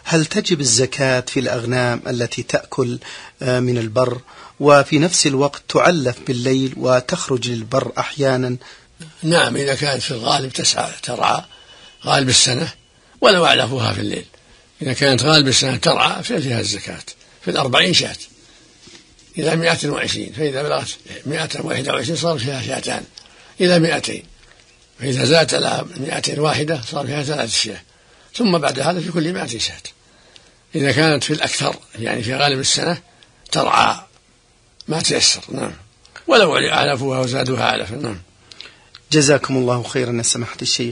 هل تجب الزكاة في الأغنام التي تأكل من البر وفي نفس الوقت تعلف بالليل وتخرج للبر أحيانا؟ نعم، إذا كانت في الغالب ترعى غالب السنة ولو أعلفوها في الليل. إذا كانت غالب السنة ترعى فيها الزكاة في 40 شاة إلى 120، فإذا بلغت 121 صار فيها شاتان إلى 200، فإذا زادت على 201 صار فيها 3 شاة، ثم بعد هذا في كل 100 شاة. إذا كانت في الأكثر يعني في غالب السنة ترعى ما تيسر. نعم، ولو أعلفوها وزادوها علفا. نعم. جزاكم الله خيرا يا سماحة الشيخ.